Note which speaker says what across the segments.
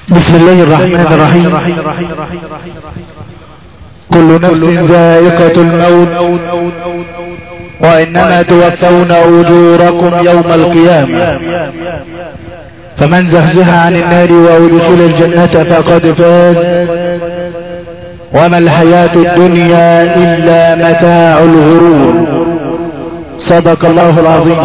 Speaker 1: بسم الله الرحمن الرحيم. كل نفس ذائقة الموت وإنما توفون أجوركم يوم القيامة، فمن زحزح عن النار وأدخل الجنة فقد فاز، وما الحياة الدنيا إلا متاع الغرور. صدق الله العظيم.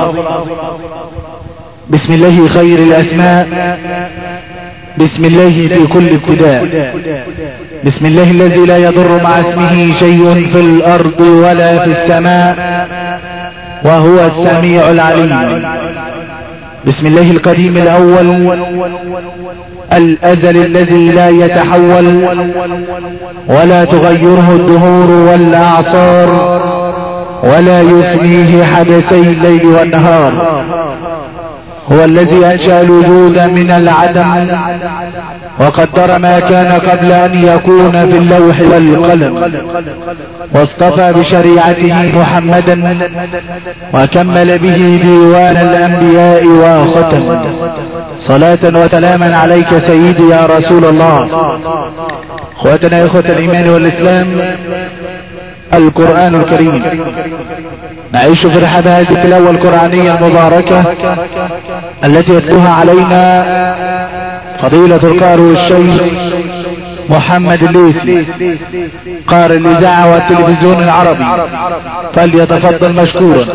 Speaker 1: بسم الله خير الأسماء، بسم الله في كل ابتداء، بسم الله الذي لا يضر مع اسمه شيء في الأرض ولا في السماء وهو السميع العليم. بسم الله القديم الأول الأزل الذي لا يتحول ولا تغيره الدهور والأعصار ولا يثنيه حدثي الليل والنهار. هو الذي أنشأ الوجود من العدم وقدر ما كان قبل أن يكون في اللوح والقلم، واصطفى بشريعته محمدا وكمل به ديوان الأنبياء وختم. صلاة وسلاما عليك سيدي يا رسول الله. اخواتنا اخوة الإيمان والإسلام، القرآن الكريم نعيش في رحاب هذه التلاوة القرآنية المباركة التي يتلوها علينا فضيلة القارئ الشيخ محمد الليثي قارئ الإذاعة والتلفزيون العربي، فليتفضل مشكورا.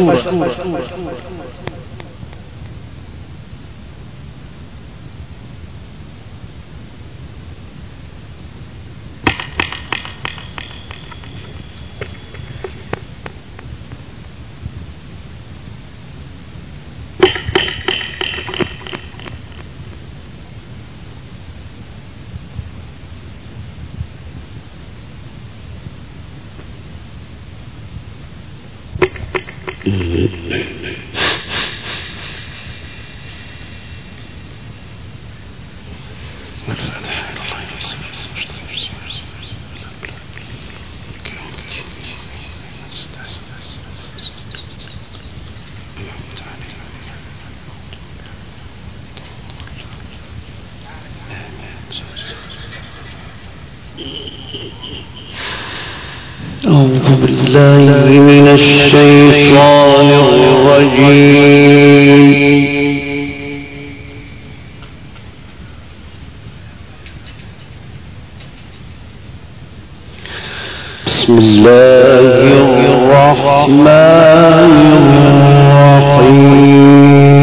Speaker 2: أعوذ بالله من الشيطان الرجيم. بسم الله الرحمن الرحيم.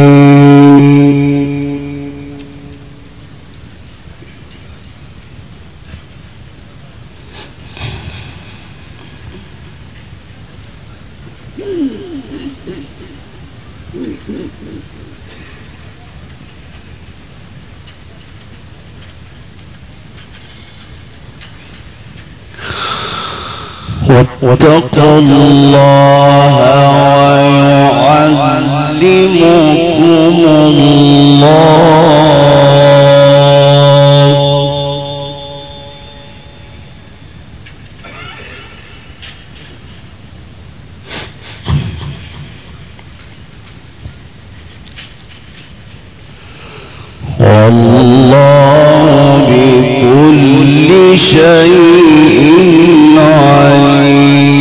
Speaker 2: واتقوا الله ويعلمكم الله. والله بكل شيء عليم.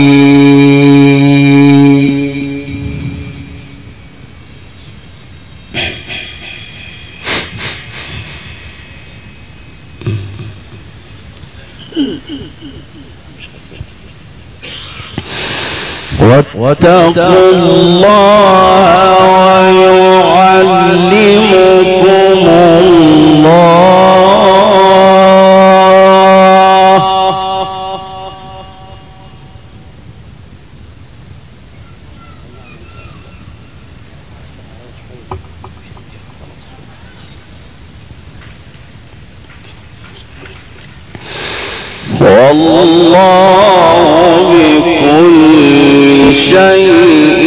Speaker 2: واتقوا الله ويعلمكم الله. والله بكل شيء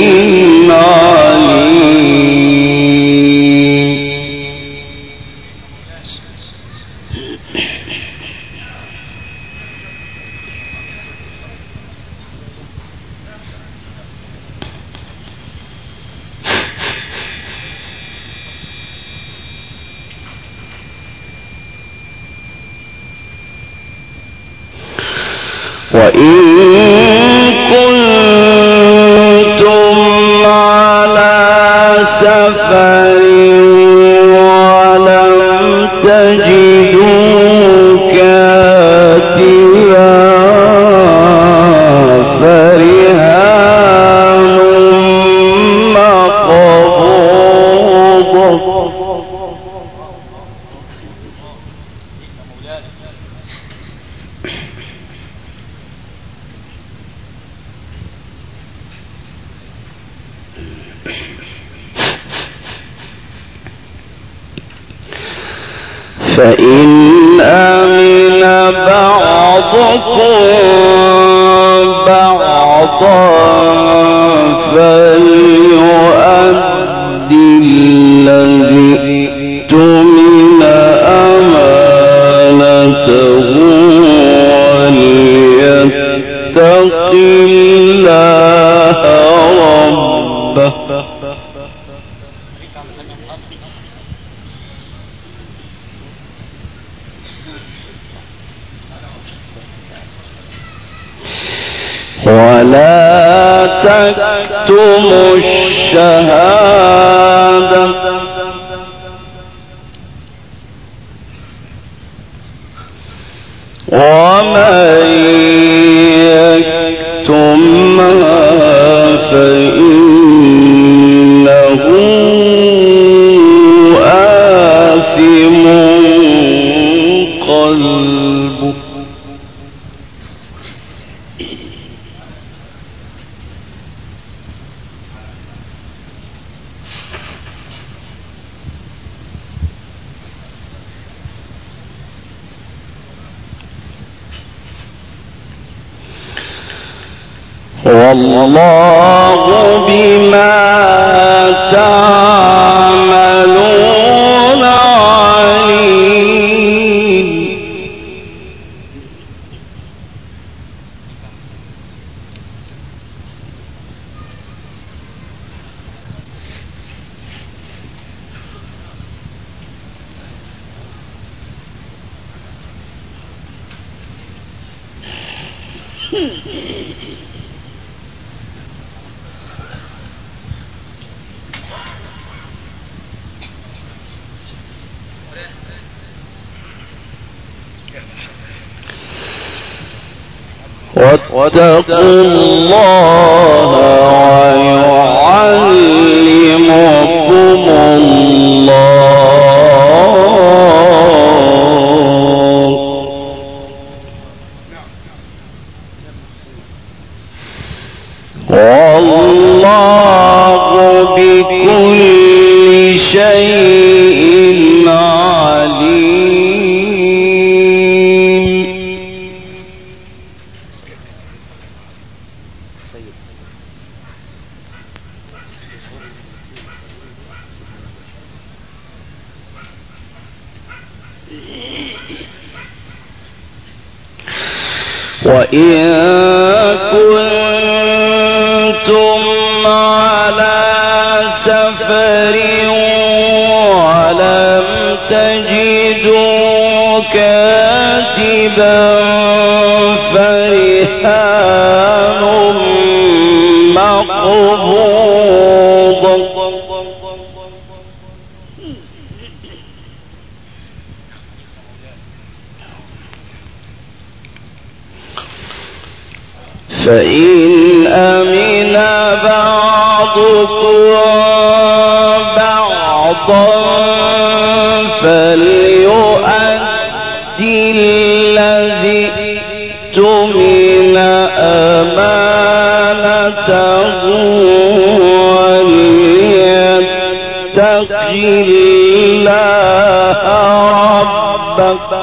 Speaker 2: عليم. وإن كنتم على سفر ولم تجدوا كاتبا فرهان مقبوض. فإن أمن بعضكم بعضا فليؤدي الذي اؤتمن أمانته وليتق الله ربه. ولا تكتموا الشهادة ومن يكتمها فإنه آثم قلبه. والله بما تعملون عليم. واتقوا الله ويعلمكم الله والله بكل شيء عليم. وإن كنتم على سفر ولم تجدوا كاتبا فرهان مقبوض. فإن أمن بعضكم بعضا فليؤدي الذي اؤتمن أمانته وليتق الله ربه.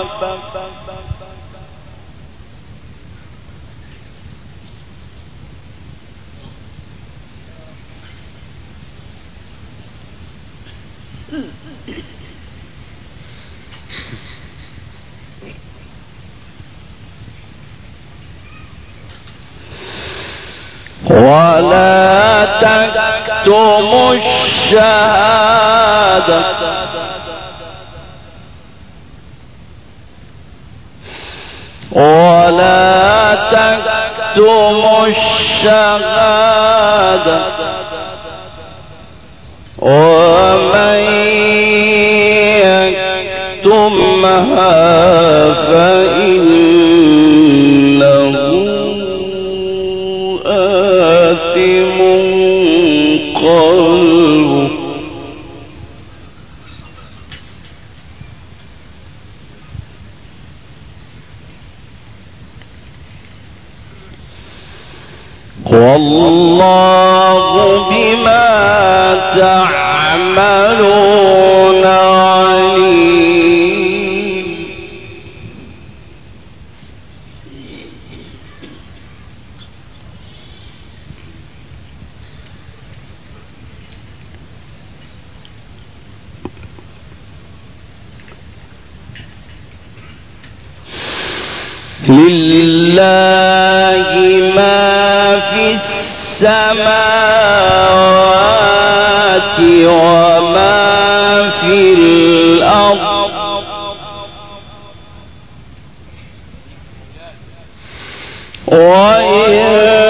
Speaker 2: ولا تكتموا الشهادة ولا الشهادة ومن يكتمها فإنه آثم قلبه. والله بما تعملون عليم. لله ما في السماوات وما في الأرض وإن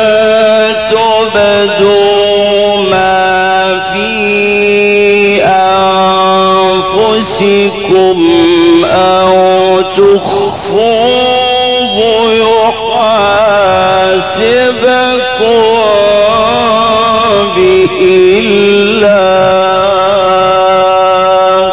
Speaker 2: تبدوا ما في أنفسكم أو تخفوه يحاسبكم به الله.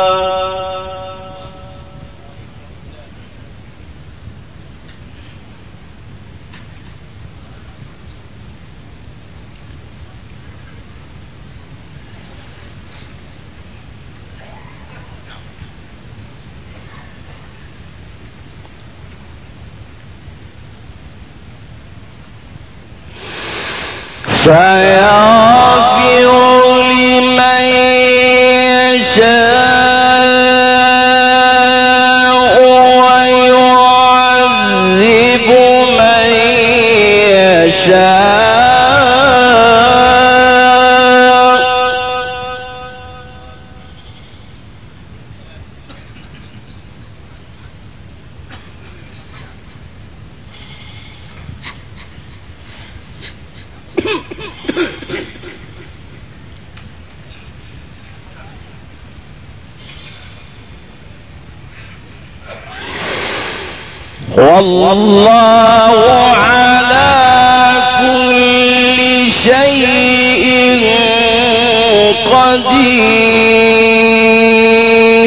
Speaker 2: فيغفر لمن يشاء ويعذب من يشاء. والله على كل شيء قدير.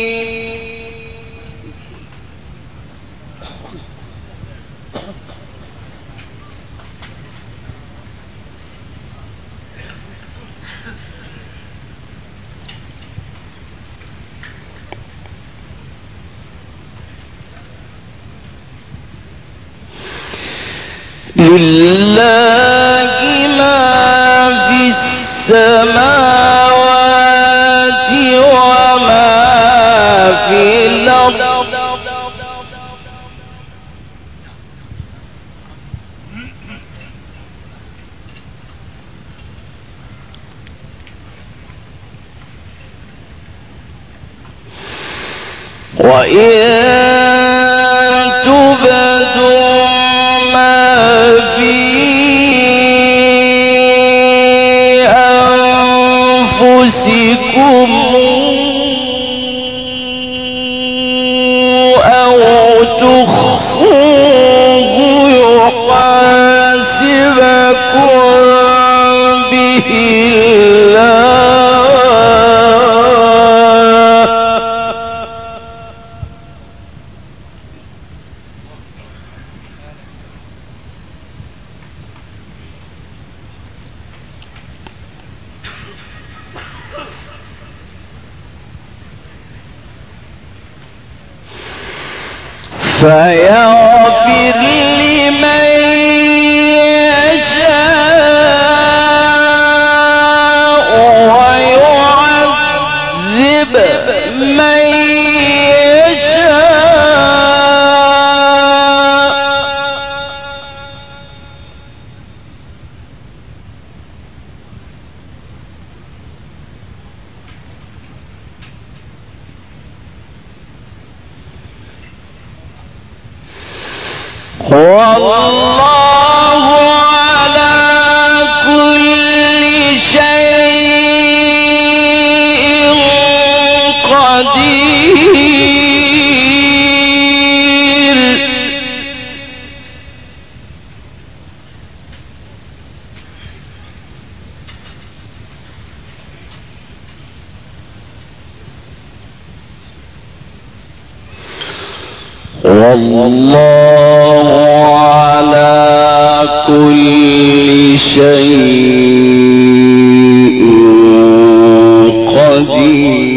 Speaker 2: لله ما في السماوات وما في الأرض وإن تبدوا ما في أنفسكم أو تخفوه يحاسبكم به الله. فيغفر لمن يشاء ويعذب من يشاء. والله
Speaker 3: والله على كل شيء قدير.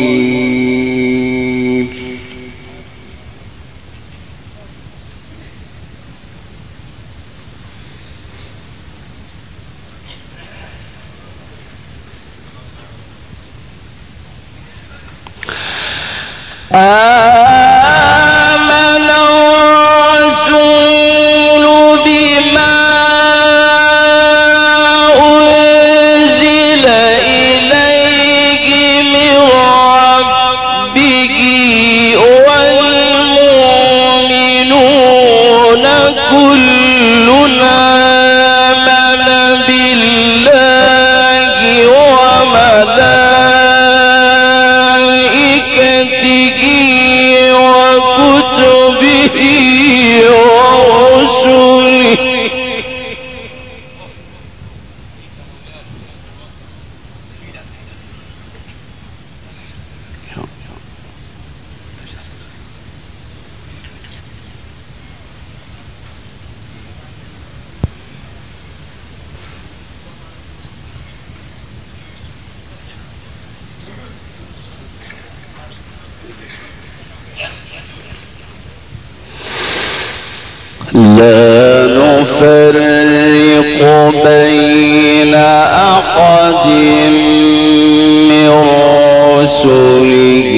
Speaker 3: لا نفرق بين أحد من رسله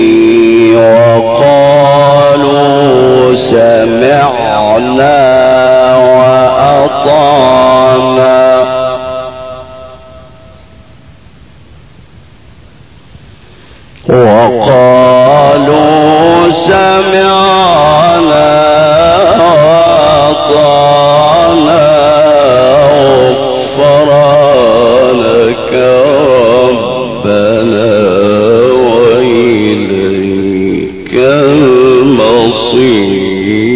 Speaker 3: وقالوا سمعنا وأطعنا غفرانك ربنا وإليك المصير.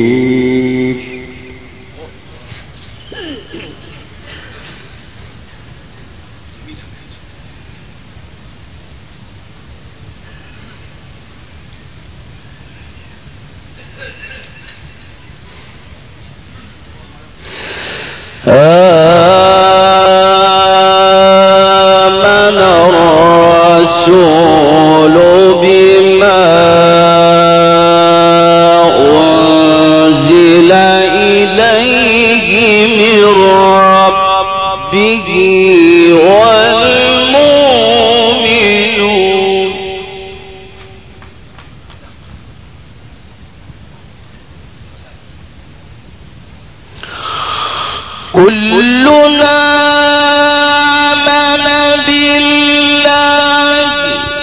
Speaker 3: آمن الرسول بما أنزل إليه من ربه والمؤمنون كلنا آمن بالله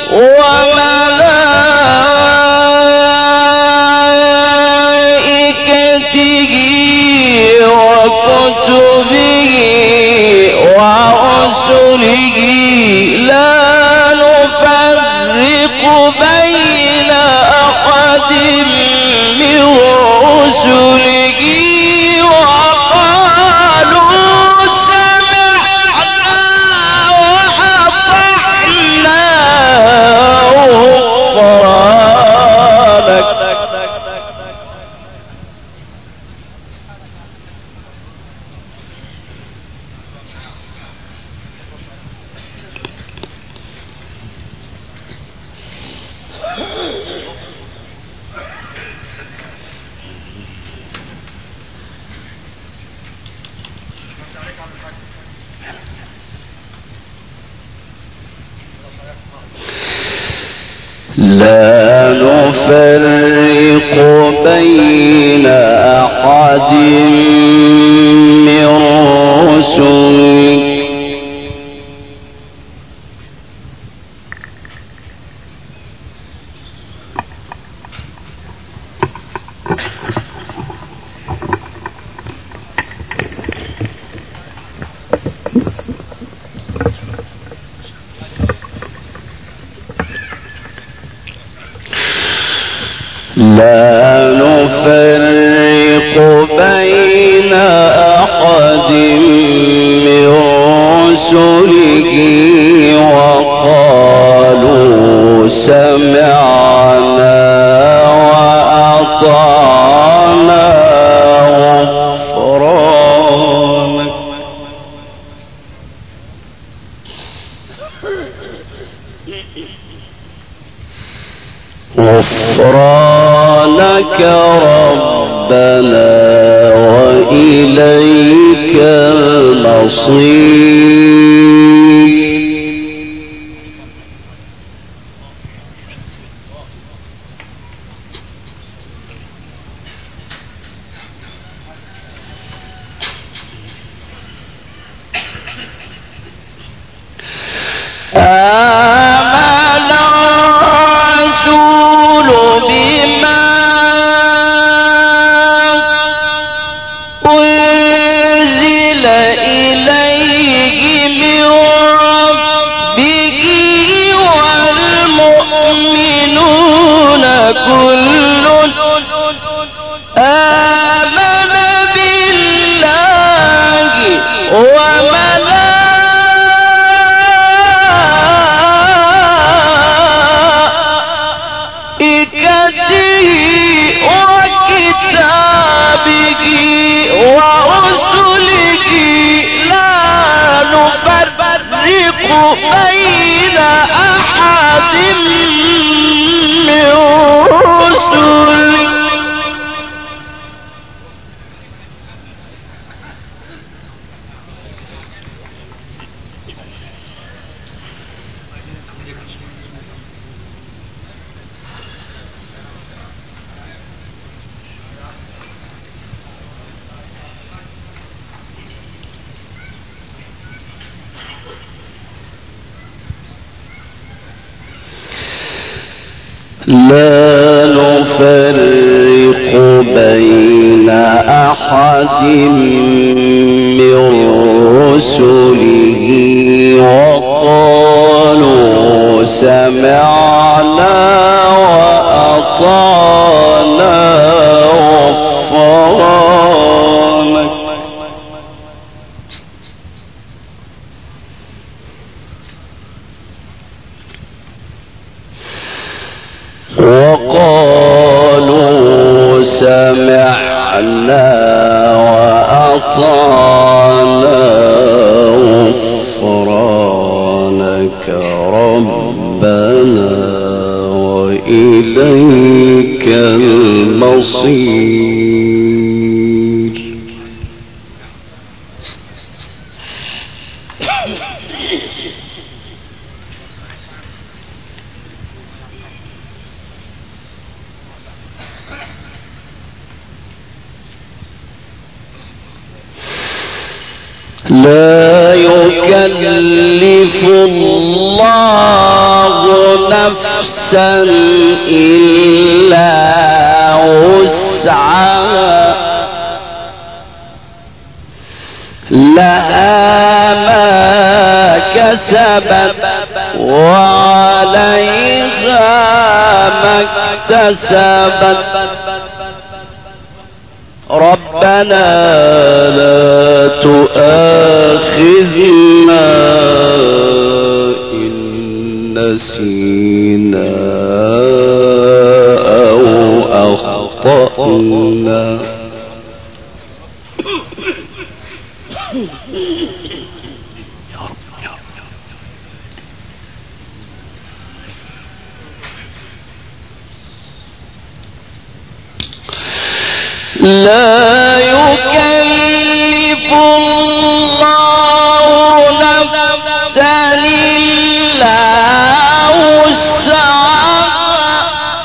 Speaker 3: وملائكته وكتبه ورسله لا نفرق بين أحد من رسله لا نفرق بين أحد من رسله لا نفرق بين أحد من رسله وقالوا سمعنا وأطعنا غفرانك ربنا وإليك المصير. لا نفرق بين أحد من رسله وقالوا سمعنا وأطعنا غفرانك. وقالوا سمعنا وأطعنا غفرانك ربنا وإليك المصير. لا يكلف الله نفسا إلا وسعها لها ما كسبت وعليها ما اكتسبت. ربنا لا تؤاخذنا إن نسينا أو أخطأنا. لا يكلف الله نفسا إلا وسعها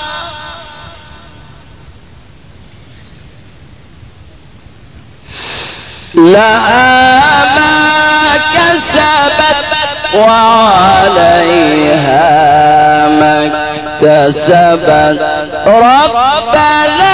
Speaker 3: لها ما كسبت وعليها ما اكتسبت. ربنا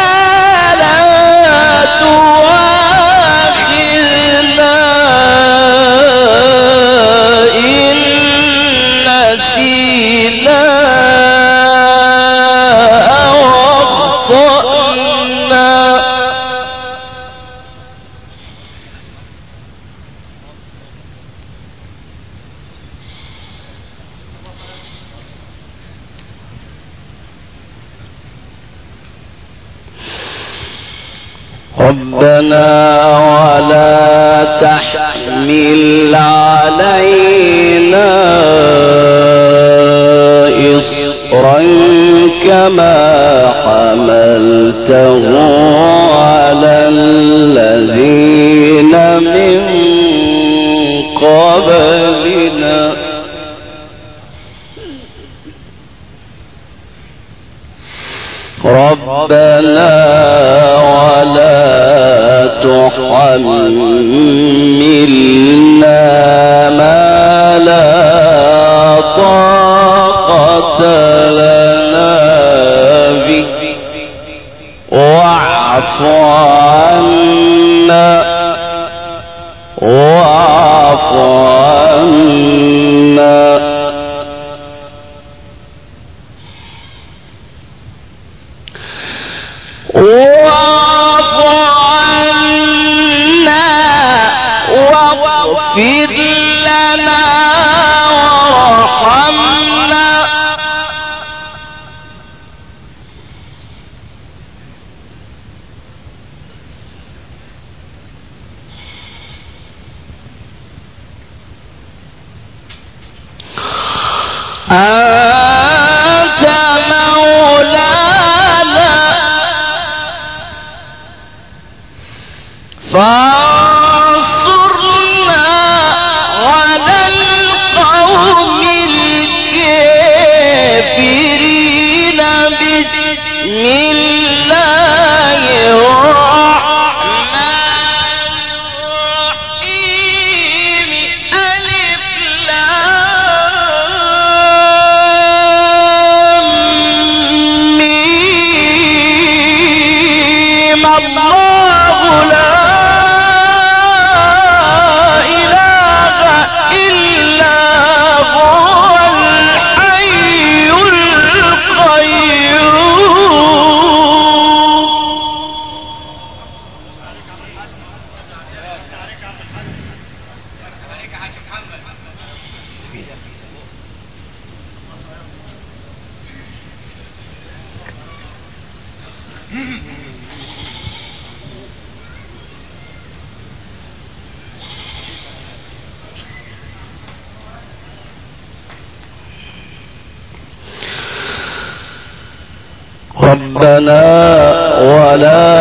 Speaker 3: ربنا ولا تحمل علينا إصرا كما حملته على الذين من قبلنا ربنا ولا تحملنا ما لا طاقة لنا به واعف عنا واغفر لنا وارحمنا أنت مولانا فانصرنا على القوم الكافرين بسم الله الرحمن الرحيم ألف لام ميم الله لا ربنا ولا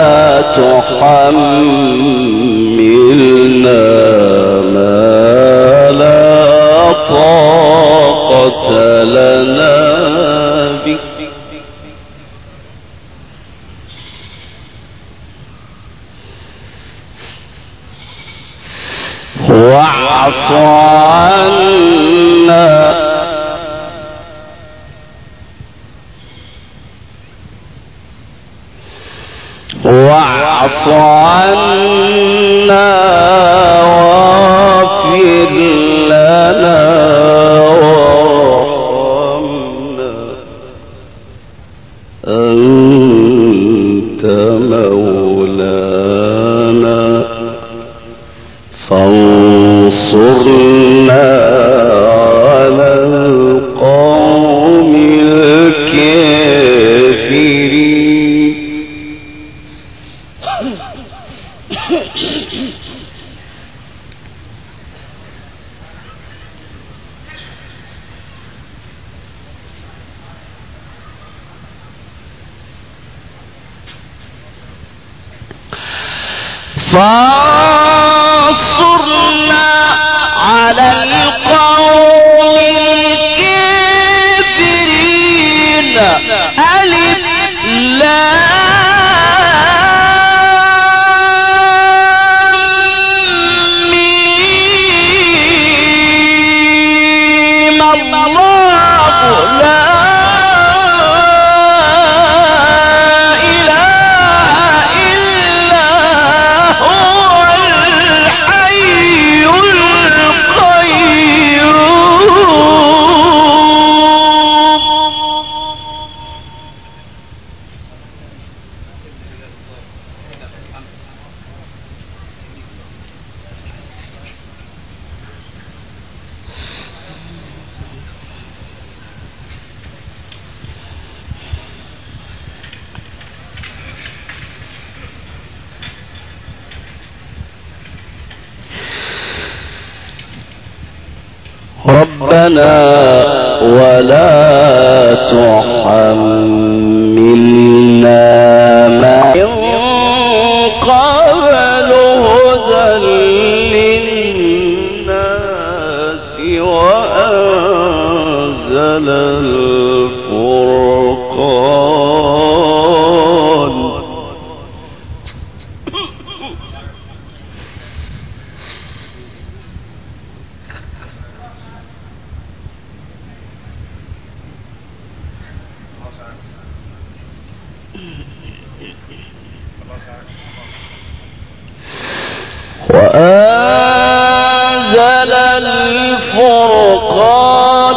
Speaker 3: تحملنا ما لا طاقة لنا به واعف عنا واعف عنا واغفر لنا وارحمنا أنت مولانا فانصرنا على القوم الكافرين فانصرنا على القوم الكافرين ألف لام ميم الله لا ربنا ولا تحملنا وأنزل الفرقان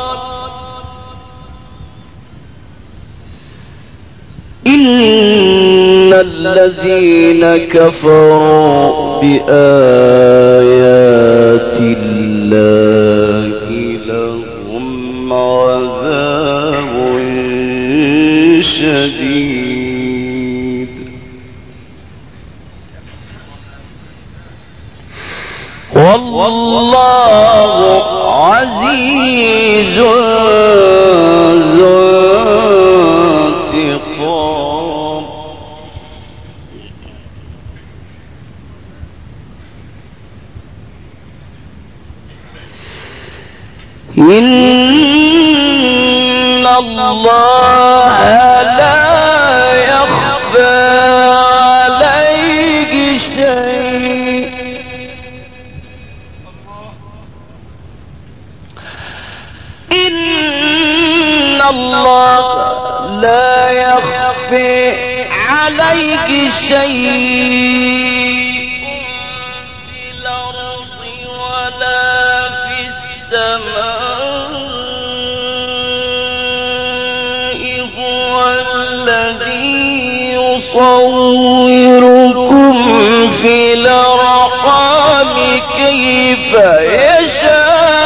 Speaker 3: إن الذين كفروا بآيات الله لهم عذاب شديد والله عزيز ذو انتقام إن الله لا يخفى عليه شيء إن الله لا يخفى عليه شيء في الأرض ولا في السماء هو الذي يصوركم في الأرحام كيف يشاء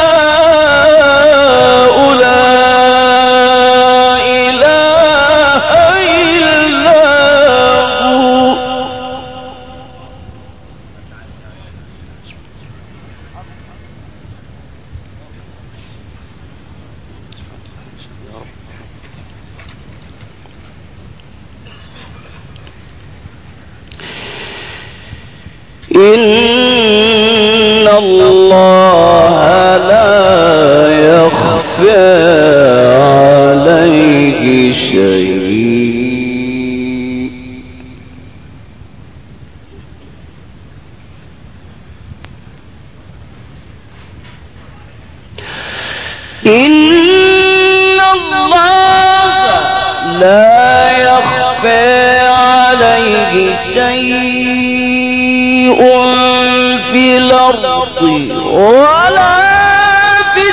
Speaker 3: إن الله لا يخفى عليه شيء إن الله لا يخفى عليه شيء في الأرض ولا في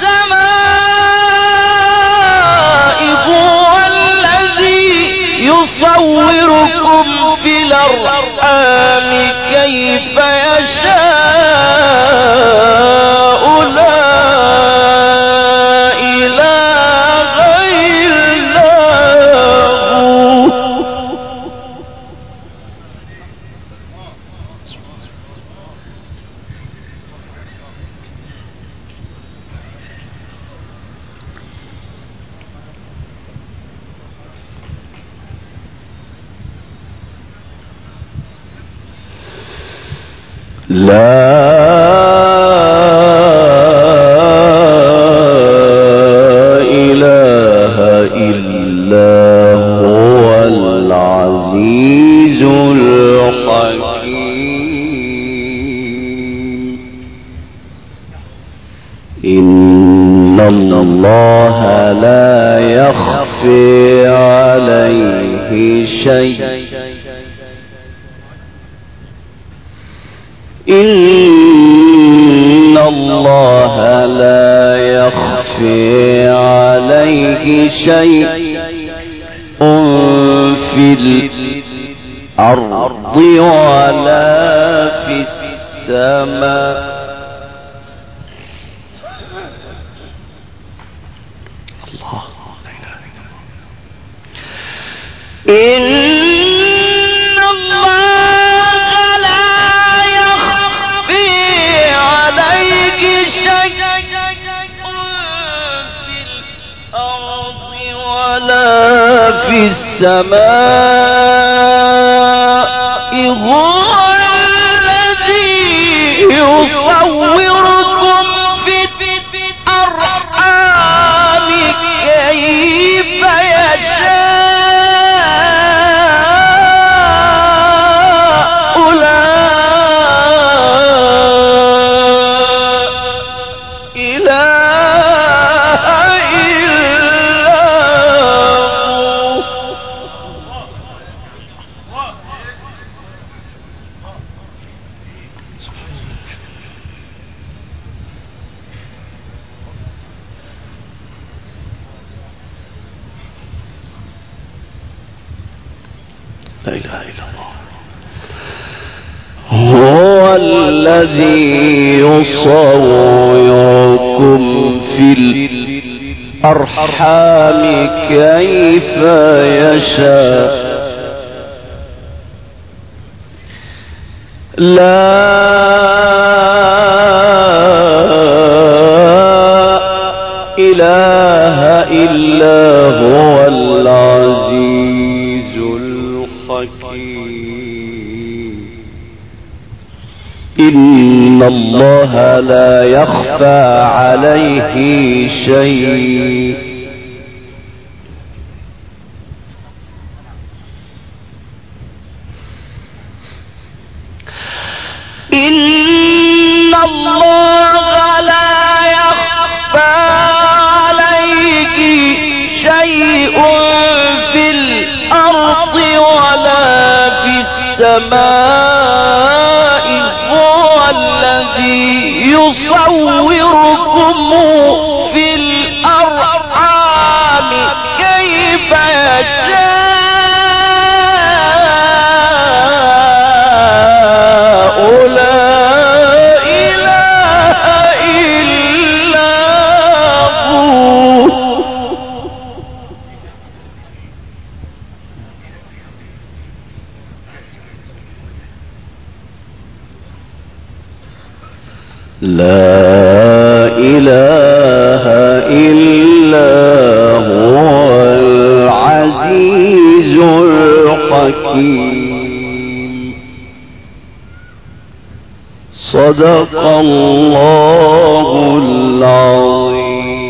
Speaker 3: السماء هو الذي يصوركم في الأرحام كيف يشاء لا إله إلا هو لا إله إلا هو العزيز الحكيم إن الله لا يخفي عليه شيء إن الله لا يخفي عليه شيء في الأرض ولا في السماء إن الله لا يخفي عليه شيء في الأرض ولا في السماء هو الذي يصوركم في الأرحام كيف يشاء
Speaker 4: لا إله إلا الله. هو الذي يصوركم في الأرحام كيف يشاء لا إله إلا هو العزيز الحكيم. إن الله لا يخفى عليه شيء إن الله لا يخفى عليه شيء في الأرض ولا في السماء هو الذي يصوركم في الأرحام كيف يشاء لا إله إلا هو العزيز الحكيم. صدق الله العظيم.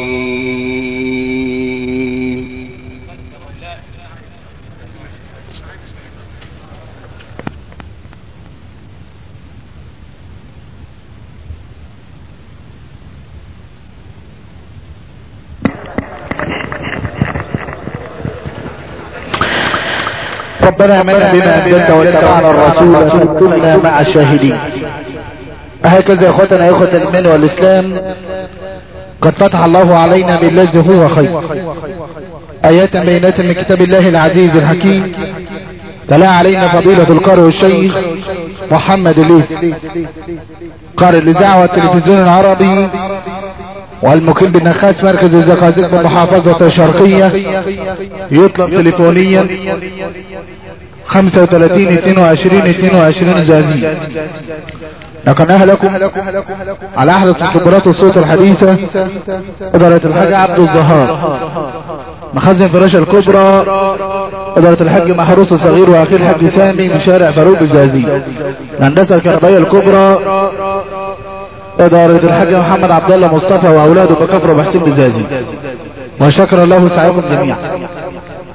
Speaker 1: ربنا آمنا بما أنزلت واتبعنا الرسول فاكتبنا مع الشاهدين. هكذا يا اخوتنا اخوة الايمان والاسلام قد فتح الله علينا بالذي هو خير ايات بينات من كتاب الله العزيز الحكيم. تلا علينا فضيلة القارئ والشيخ محمد الليث قارئ الاذاعة والتلفزيون العربي والمقيم بالنخاس مركز الزقازيق بمحافظة الشرقية. يطلب تليفونيا 35 22 22 زازية. نقلناها لكم على احدث خبرات الصوت الحديثة ادارة الحاج عبد الظهار مخزن فراشة الكبرى ادارة الحاج محروس الصغير واخير الحاج سامي من شارع فاروق الزازي. الهندسة الكهربائية الكبرى ادارة الحاج محمد عبد الله مصطفى واولاده بكفر وبحسين الزازي. وشكر الله سعيكم جميعا.